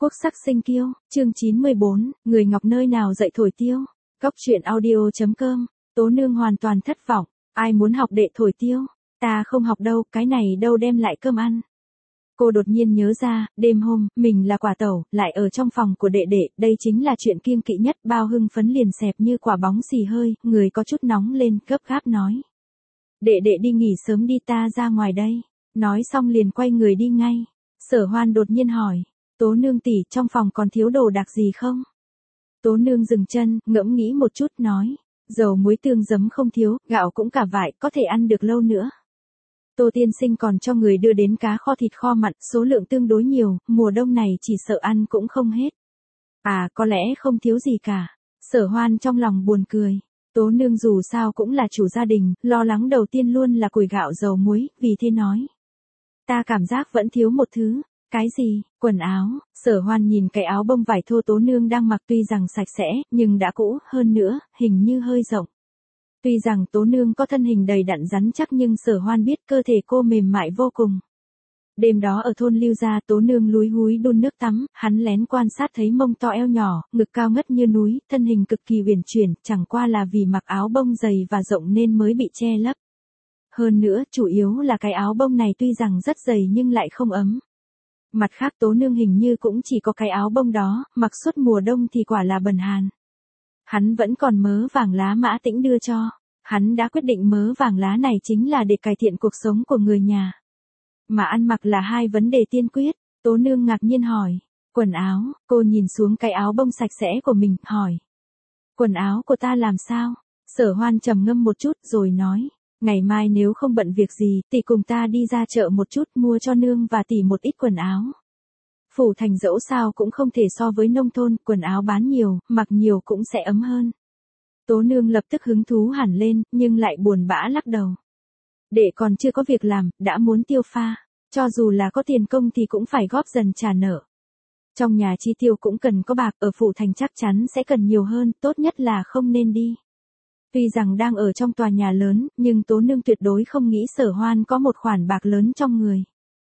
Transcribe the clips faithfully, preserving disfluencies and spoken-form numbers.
Quốc sắc sinh kiêu, chương chín mươi bốn, người ngọc nơi nào dạy thổi tiêu. Góc truyện audio.com, Tố Nương hoàn toàn thất vọng, ai muốn học đệ thổi tiêu, ta không học đâu, cái này đâu đem lại cơm ăn. Cô đột nhiên nhớ ra, đêm hôm, mình là quả tẩu, lại ở trong phòng của đệ đệ, đây chính là chuyện kiêng kỵ nhất, bao hưng phấn liền xẹp như quả bóng xì hơi, người có chút nóng lên, gấp gáp nói. Đệ đệ đi nghỉ sớm đi, ta ra ngoài đây. Nói xong liền quay người đi ngay. Sở Hoan đột nhiên hỏi, Tố Nương tỷ, trong phòng còn thiếu đồ đạc gì không? Tố Nương dừng chân, ngẫm nghĩ một chút nói, dầu muối tương giấm không thiếu, gạo cũng cả vải, có thể ăn được lâu nữa. Tô tiên sinh còn cho người đưa đến cá kho thịt kho mặn, số lượng tương đối nhiều, mùa đông này chỉ sợ ăn cũng không hết. À, có lẽ không thiếu gì cả. Sở Hoan trong lòng buồn cười. Tố Nương dù sao cũng là chủ gia đình, lo lắng đầu tiên luôn là củi gạo dầu muối, vì thế nói. Ta cảm giác vẫn thiếu một thứ. Cái gì? Quần áo. Sở Hoan nhìn cái áo bông vải thô Tố Nương đang mặc tuy rằng sạch sẽ, nhưng đã cũ, hơn nữa, hình như hơi rộng. Tuy rằng Tố Nương có thân hình đầy đặn rắn chắc nhưng Sở Hoan biết cơ thể cô mềm mại vô cùng. Đêm đó ở thôn Lưu Gia, Tố Nương lúi húi đun nước tắm, hắn lén quan sát thấy mông to eo nhỏ, ngực cao ngất như núi, thân hình cực kỳ uyển chuyển, chẳng qua là vì mặc áo bông dày và rộng nên mới bị che lấp. Hơn nữa, chủ yếu là cái áo bông này tuy rằng rất dày nhưng lại không ấm. Mặt khác Tố Nương hình như cũng chỉ có cái áo bông đó, mặc suốt mùa đông thì quả là bần hàn. Hắn vẫn còn mớ vàng lá Mã Tĩnh đưa cho. Hắn đã quyết định mớ vàng lá này chính là để cải thiện cuộc sống của người nhà. Mà ăn mặc là hai vấn đề tiên quyết. Tố Nương ngạc nhiên hỏi. Quần áo, cô nhìn xuống cái áo bông sạch sẽ của mình, hỏi. Quần áo của ta làm sao? Sở Hoan trầm ngâm một chút rồi nói. Ngày mai nếu không bận việc gì, tỷ cùng ta đi ra chợ một chút mua cho nương và tỷ một ít quần áo. Phủ thành dẫu sao cũng không thể so với nông thôn, quần áo bán nhiều, mặc nhiều cũng sẽ ấm hơn. Tố Nương lập tức hứng thú hẳn lên, nhưng lại buồn bã lắc đầu. Đệ còn chưa có việc làm, đã muốn tiêu pha. Cho dù là có tiền công thì cũng phải góp dần trả nợ. Trong nhà chi tiêu cũng cần có bạc, ở phủ thành chắc chắn sẽ cần nhiều hơn, tốt nhất là không nên đi. Tuy rằng đang ở trong tòa nhà lớn, nhưng Tố Nương tuyệt đối không nghĩ Sở Hoan có một khoản bạc lớn trong người.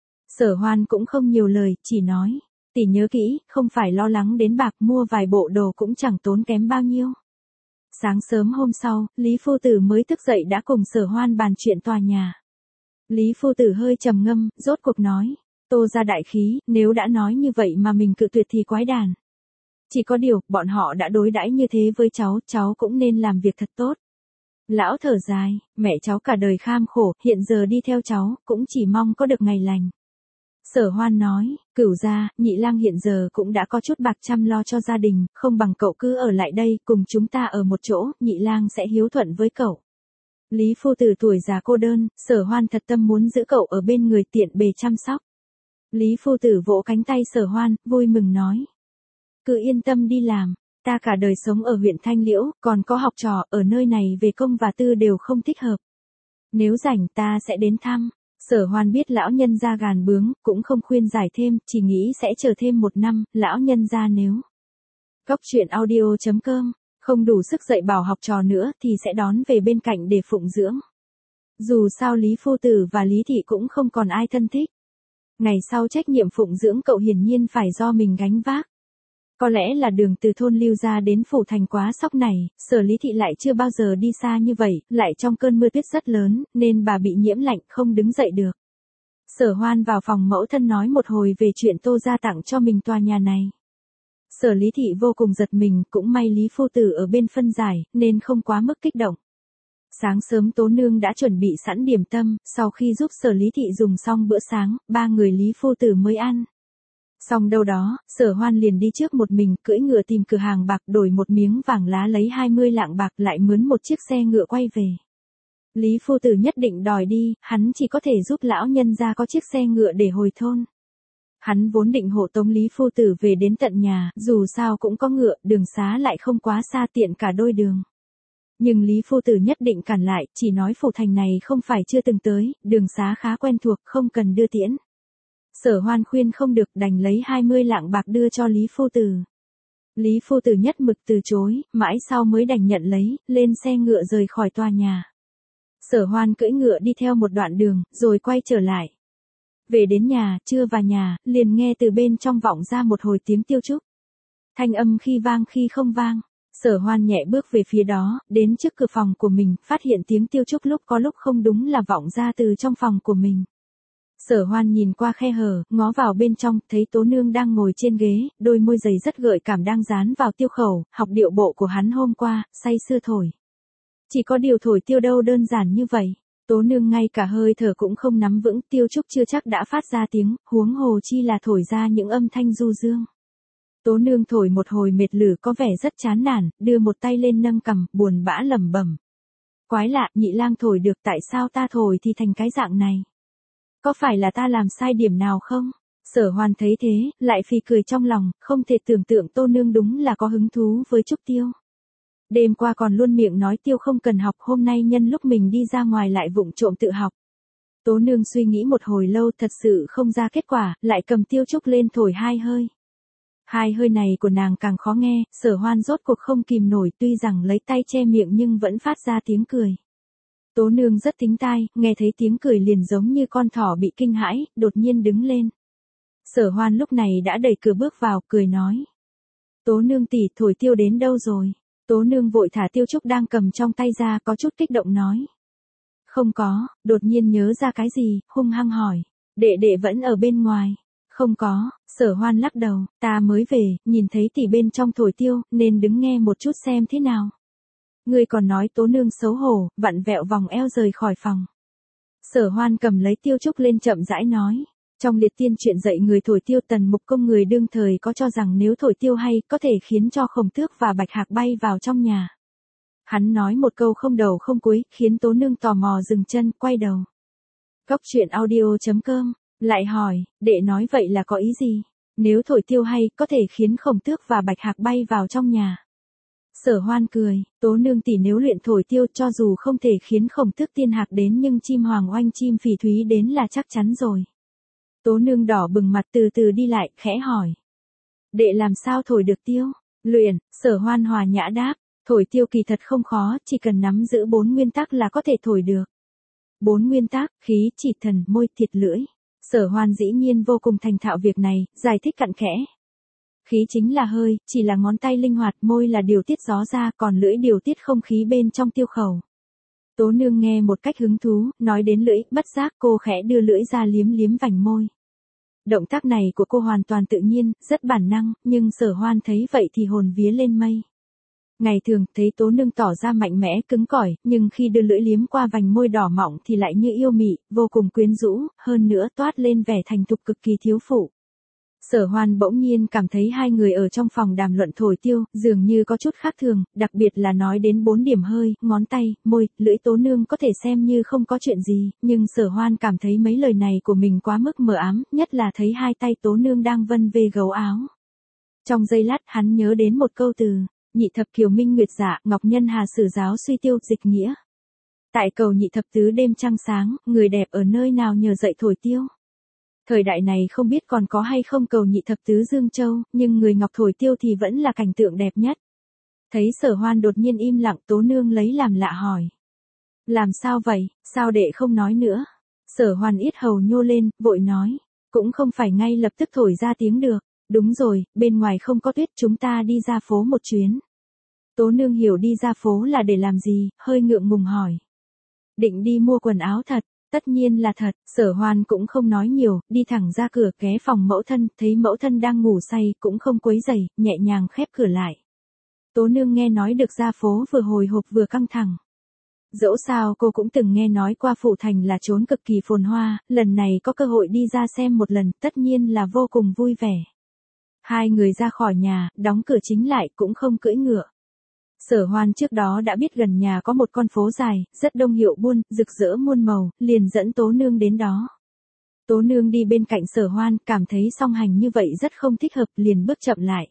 Sở Hoan cũng không nhiều lời, chỉ nói, tỷ nhớ kỹ, không phải lo lắng đến bạc, mua vài bộ đồ cũng chẳng tốn kém bao nhiêu. Sáng sớm hôm sau, Lý Phu Tử mới thức dậy đã cùng Sở Hoan bàn chuyện tòa nhà. Lý Phu Tử hơi trầm ngâm, rốt cuộc nói, Tô ra đại khí, nếu đã nói như vậy mà mình cự tuyệt thì quái đản. Chỉ có điều, bọn họ đã đối đãi như thế với cháu, cháu cũng nên làm việc thật tốt. Lão thở dài, mẹ cháu cả đời kham khổ, hiện giờ đi theo cháu, cũng chỉ mong có được ngày lành. Sở Hoan nói, Cửu gia, Nhị lang hiện giờ cũng đã có chút bạc chăm lo cho gia đình, không bằng cậu cứ ở lại đây, cùng chúng ta ở một chỗ, Nhị lang sẽ hiếu thuận với cậu. Lý Phu Tử tuổi già cô đơn, Sở Hoan thật tâm muốn giữ cậu ở bên người tiện bề chăm sóc. Lý Phu Tử vỗ cánh tay Sở Hoan, vui mừng nói. Cứ yên tâm đi làm, ta cả đời sống ở huyện Thanh Liễu, còn có học trò, ở nơi này về công và tư đều không thích hợp. Nếu rảnh ta sẽ đến thăm. Sở Hoan biết lão nhân gia gàn bướng, cũng không khuyên giải thêm, chỉ nghĩ sẽ chờ thêm một năm, lão nhân gia nếu. Góc truyện audio.com, không đủ sức dạy bảo học trò nữa thì sẽ đón về bên cạnh để phụng dưỡng. Dù sao Lý Phu Tử và Lý Thị cũng không còn ai thân thích. Ngày sau trách nhiệm phụng dưỡng cậu hiển nhiên phải do mình gánh vác. Có lẽ là đường từ thôn Lưu Gia đến phủ thành quá sóc này, Sở Lý Thị lại chưa bao giờ đi xa như vậy, lại trong cơn mưa tuyết rất lớn, nên bà bị nhiễm lạnh không đứng dậy được. Sở Hoan vào phòng mẫu thân nói một hồi về chuyện Tô gia tặng cho mình tòa nhà này. Sở Lý Thị vô cùng giật mình, cũng may Lý Phu Tử ở bên phân giải, nên không quá mức kích động. Sáng sớm Tố Nương đã chuẩn bị sẵn điểm tâm, sau khi giúp Sở Lý Thị dùng xong bữa sáng, ba người Lý Phu Tử mới ăn. Xong đâu đó, Sở Hoan liền đi trước một mình, cưỡi ngựa tìm cửa hàng bạc, đổi một miếng vàng lá lấy hai mươi lạng bạc, lại mướn một chiếc xe ngựa quay về. Lý Phu Tử nhất định đòi đi, hắn chỉ có thể giúp lão nhân gia có chiếc xe ngựa để hồi thôn. Hắn vốn định hộ tống Lý Phu Tử về đến tận nhà, dù sao cũng có ngựa, đường xá lại không quá xa, tiện cả đôi đường. Nhưng Lý Phu Tử nhất định cản lại, chỉ nói phủ thành này không phải chưa từng tới, đường xá khá quen thuộc, không cần đưa tiễn. Sở Hoan khuyên không được, đành lấy hai mươi lạng bạc đưa cho Lý Phu Tử. Lý Phu Tử nhất mực từ chối, mãi sau mới đành nhận lấy, lên xe ngựa rời khỏi tòa nhà. Sở Hoan cưỡi ngựa đi theo một đoạn đường, rồi quay trở lại. Về đến nhà, chưa vào nhà, liền nghe từ bên trong vọng ra một hồi tiếng Tiêu Trúc. Thanh âm khi vang khi không vang. Sở Hoan nhẹ bước về phía đó, đến trước cửa phòng của mình, phát hiện tiếng Tiêu Trúc lúc có lúc không đúng là vọng ra từ trong phòng của mình. Sở Hoan nhìn qua khe hở, ngó vào bên trong, thấy Tố Nương đang ngồi trên ghế, đôi môi dày rất gợi cảm đang dán vào tiêu khẩu, học điệu bộ của hắn hôm qua, say sưa thổi. Chỉ có điều thổi tiêu đâu đơn giản như vậy. Tố Nương ngay cả hơi thở cũng không nắm vững, Tiêu Trúc chưa chắc đã phát ra tiếng, huống hồ chi là thổi ra những âm thanh du dương. Tố Nương thổi một hồi mệt lử có vẻ rất chán nản, đưa một tay lên nâng cằm, buồn bã lẩm bẩm. Quái lạ, nhị lang thổi được, tại sao ta thổi thì thành cái dạng này? Có phải là ta làm sai điểm nào không? Sở Hoan thấy thế, lại phì cười trong lòng, không thể tưởng tượng Tô Nương đúng là có hứng thú với Trúc Tiêu. Đêm qua còn luôn miệng nói Tiêu không cần học, hôm nay nhân lúc mình đi ra ngoài lại vụng trộm tự học. Tố Nương suy nghĩ một hồi lâu thật sự không ra kết quả, lại cầm Tiêu Trúc lên thổi hai hơi. Hai hơi này của nàng càng khó nghe, Sở Hoan rốt cuộc không kìm nổi, tuy rằng lấy tay che miệng nhưng vẫn phát ra tiếng cười. Tố Nương rất thính tai, nghe thấy tiếng cười liền giống như con thỏ bị kinh hãi, đột nhiên đứng lên. Sở Hoan lúc này đã đẩy cửa bước vào, cười nói. Tố Nương tỷ, thổi tiêu đến đâu rồi? Tố Nương vội thả Tiêu Trúc đang cầm trong tay ra, có chút kích động nói. Không có, đột nhiên nhớ ra cái gì, hung hăng hỏi. Đệ đệ vẫn ở bên ngoài. Không có, Sở Hoan lắc đầu, ta mới về, nhìn thấy tỷ bên trong thổi tiêu, nên đứng nghe một chút xem thế nào. Ngươi còn nói. Tố Nương xấu hổ, vặn vẹo vòng eo rời khỏi phòng. Sở Hoan cầm lấy Tiêu Trúc lên chậm rãi nói. Trong liệt tiên chuyện dạy người thổi tiêu, Tần Mục Công người đương thời có cho rằng nếu thổi tiêu hay, có thể khiến cho Khổng Tước và Bạch Hạc bay vào trong nhà. Hắn nói một câu không đầu không cuối, khiến Tố Nương tò mò dừng chân, quay đầu. Cốc truyện audio chấm com, lại hỏi, đệ nói vậy là có ý gì? Nếu thổi tiêu hay, có thể khiến Khổng Tước và Bạch Hạc bay vào trong nhà. Sở Hoan cười, Tố Nương tỷ nếu luyện thổi tiêu, cho dù không thể khiến Khổng Tước Tiên Hạc đến nhưng chim hoàng oanh chim phỉ thúy đến là chắc chắn rồi. Tố Nương đỏ bừng mặt từ từ đi lại, khẽ hỏi. Đệ làm sao thổi được tiêu? Luyện, Sở Hoan hòa nhã đáp, thổi tiêu kỳ thật không khó, chỉ cần nắm giữ bốn nguyên tắc là có thể thổi được. Bốn nguyên tắc, khí, chỉ, thần, môi, thiệt, lưỡi. Sở Hoan dĩ nhiên vô cùng thành thạo việc này, giải thích cặn kẽ. Khí chính là hơi, chỉ là ngón tay linh hoạt, môi là điều tiết gió ra, còn lưỡi điều tiết không khí bên trong tiêu khẩu. Tố Nương nghe một cách hứng thú, nói đến lưỡi, bất giác cô khẽ đưa lưỡi ra liếm liếm vành môi. Động tác này của cô hoàn toàn tự nhiên, rất bản năng, nhưng Sở Hoan thấy vậy thì hồn vía lên mây. Ngày thường, thấy Tố Nương tỏ ra mạnh mẽ, cứng cỏi, nhưng khi đưa lưỡi liếm qua vành môi đỏ mọng thì lại như yêu mị, vô cùng quyến rũ, hơn nữa toát lên vẻ thành thục cực kỳ thiếu phụ. Sở Hoan bỗng nhiên cảm thấy hai người ở trong phòng đàm luận thổi tiêu, dường như có chút khác thường, đặc biệt là nói đến bốn điểm hơi, ngón tay, môi, lưỡi. Tố Nương có thể xem như không có chuyện gì, nhưng Sở Hoan cảm thấy mấy lời này của mình quá mức mờ ám, nhất là thấy hai tay Tố Nương đang vân về gấu áo. Trong giây lát hắn nhớ đến một câu từ, nhị thập kiều minh nguyệt dạ, ngọc nhân hà sử giáo suy tiêu, dịch nghĩa. Tại cầu nhị thập tứ đêm trăng sáng, người đẹp ở nơi nào nhờ dậy thổi tiêu. Thời đại này không biết còn có hay không cầu nhị thập tứ Dương Châu, nhưng người ngọc thổi tiêu thì vẫn là cảnh tượng đẹp nhất. Thấy Sở Hoan đột nhiên im lặng, Tố Nương lấy làm lạ hỏi. Làm sao vậy, sao đệ không nói nữa? Sở Hoan yết hầu nhô lên, vội nói. Cũng không phải ngay lập tức thổi ra tiếng được. Đúng rồi, bên ngoài không có tuyết, chúng ta đi ra phố một chuyến. Tố Nương hiểu đi ra phố là để làm gì, hơi ngượng ngùng hỏi. Định đi mua quần áo thật. Tất nhiên là thật, Sở Hoan cũng không nói nhiều, đi thẳng ra cửa, ghé phòng mẫu thân, thấy mẫu thân đang ngủ say, cũng không quấy rầy, nhẹ nhàng khép cửa lại. Tố Nương nghe nói được ra phố vừa hồi hộp vừa căng thẳng. Dẫu sao cô cũng từng nghe nói qua Phụ Thành là chốn cực kỳ phồn hoa, lần này có cơ hội đi ra xem một lần, tất nhiên là vô cùng vui vẻ. Hai người ra khỏi nhà, đóng cửa chính lại, cũng không cưỡi ngựa. Sở Hoan trước đó đã biết gần nhà có một con phố dài, rất đông hiệu buôn, rực rỡ muôn màu, liền dẫn Tố Nương đến đó. Tố Nương đi bên cạnh Sở Hoan, cảm thấy song hành như vậy rất không thích hợp, liền bước chậm lại.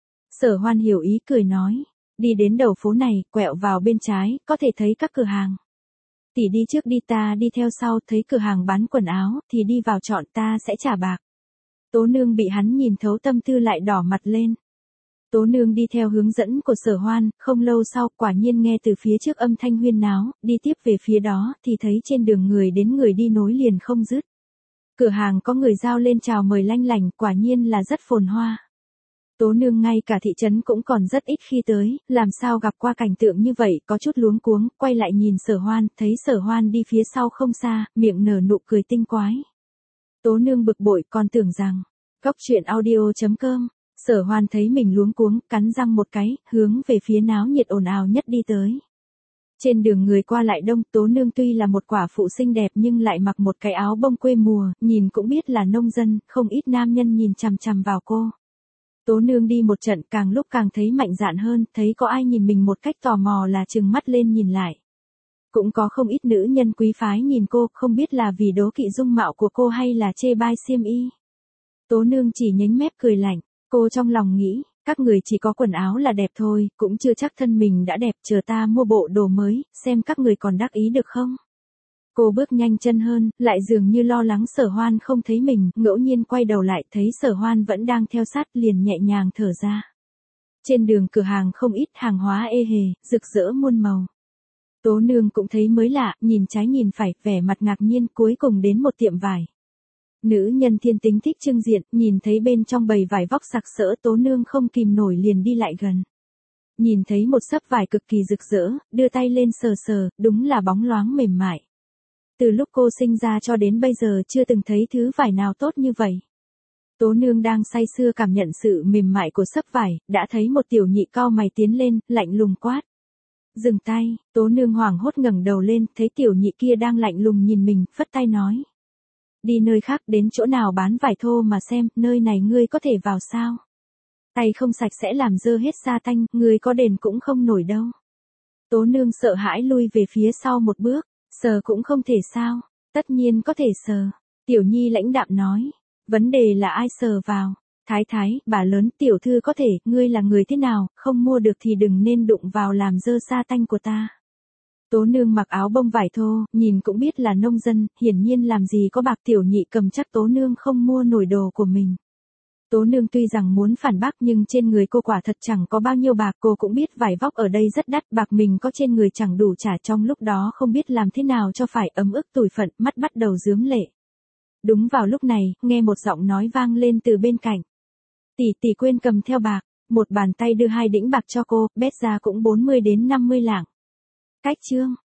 Sở Hoan hiểu ý cười nói, đi đến đầu phố này, quẹo vào bên trái, có thể thấy các cửa hàng. Tỷ đi trước đi, ta đi theo sau, thấy cửa hàng bán quần áo, thì đi vào chọn, ta sẽ trả bạc. Tố Nương bị hắn nhìn thấu tâm tư lại đỏ mặt lên. Tố Nương đi theo hướng dẫn của Sở Hoan, không lâu sau, quả nhiên nghe từ phía trước âm thanh huyên náo, đi tiếp về phía đó, thì thấy trên đường người đến người đi nối liền không dứt. Cửa hàng có người giao lên chào mời lanh lành, quả nhiên là rất phồn hoa. Tố Nương ngay cả thị trấn cũng còn rất ít khi tới, làm sao gặp qua cảnh tượng như vậy, có chút luống cuống, quay lại nhìn Sở Hoan, thấy Sở Hoan đi phía sau không xa, miệng nở nụ cười tinh quái. Tố Nương bực bội, còn tưởng rằng, góc truyện audio chấm com, Sở Hoan thấy mình luống cuống, cắn răng một cái, hướng về phía náo nhiệt ồn ào nhất đi tới. Trên đường người qua lại đông, Tố Nương tuy là một quả phụ xinh đẹp nhưng lại mặc một cái áo bông quê mùa, nhìn cũng biết là nông dân, không ít nam nhân nhìn chằm chằm vào cô. Tố Nương đi một trận càng lúc càng thấy mạnh dạn hơn, thấy có ai nhìn mình một cách tò mò là trừng mắt lên nhìn lại. Cũng có không ít nữ nhân quý phái nhìn cô, không biết là vì đố kỵ dung mạo của cô hay là chê bai xiêm y. Tố Nương chỉ nhếch mép cười lạnh, cô trong lòng nghĩ, các người chỉ có quần áo là đẹp thôi, cũng chưa chắc thân mình đã đẹp, chờ ta mua bộ đồ mới, xem các người còn đắc ý được không. Cô bước nhanh chân hơn, lại dường như lo lắng Sở Hoan không thấy mình, ngẫu nhiên quay đầu lại thấy Sở Hoan vẫn đang theo sát, liền nhẹ nhàng thở ra. Trên đường cửa hàng không ít hàng hóa ê hề, rực rỡ muôn màu. Tố Nương cũng thấy mới lạ, nhìn trái nhìn phải, vẻ mặt ngạc nhiên, cuối cùng đến một tiệm vải. Nữ nhân thiên tính thích trưng diện, nhìn thấy bên trong bầy vải vóc sặc sỡ, Tố Nương không kìm nổi liền đi lại gần. Nhìn thấy một xấp vải cực kỳ rực rỡ, đưa tay lên sờ sờ, đúng là bóng loáng mềm mại. Từ lúc cô sinh ra cho đến bây giờ chưa từng thấy thứ vải nào tốt như vậy. Tố Nương đang say sưa cảm nhận sự mềm mại của xấp vải, đã thấy một tiểu nhị cau mày tiến lên, lạnh lùng quát. Dừng tay, Tố Nương hoảng hốt ngẩng đầu lên, thấy tiểu nhị kia đang lạnh lùng nhìn mình, phất tay nói. Đi nơi khác, đến chỗ nào bán vải thô mà xem, nơi này ngươi có thể vào sao? Tay không sạch sẽ làm dơ hết sa tanh, ngươi có đền cũng không nổi đâu. Tố Nương sợ hãi lui về phía sau một bước, sờ cũng không thể sao, tất nhiên có thể sờ. Tiểu nhi lãnh đạm nói, vấn đề là ai sờ vào. Thái thái, bà lớn, tiểu thư có thể, ngươi là người thế nào, không mua được thì đừng nên đụng vào làm dơ sa tanh của ta. Tố Nương mặc áo bông vải thô, nhìn cũng biết là nông dân, hiển nhiên làm gì có bạc, tiểu nhị cầm chắc Tố Nương không mua nổi đồ của mình. Tố Nương tuy rằng muốn phản bác nhưng trên người cô quả thật chẳng có bao nhiêu bạc, cô cũng biết vải vóc ở đây rất đắt, bạc mình có trên người chẳng đủ trả, trong lúc đó không biết làm thế nào cho phải, ấm ức tủi phận, mắt bắt đầu rướm lệ. Đúng vào lúc này, nghe một giọng nói vang lên từ bên cạnh. Tỷ tỷ quên cầm theo bạc, một bàn tay đưa hai đĩnh bạc cho cô, bét ra cũng bốn mươi đến năm mươi lạng. Cách chương,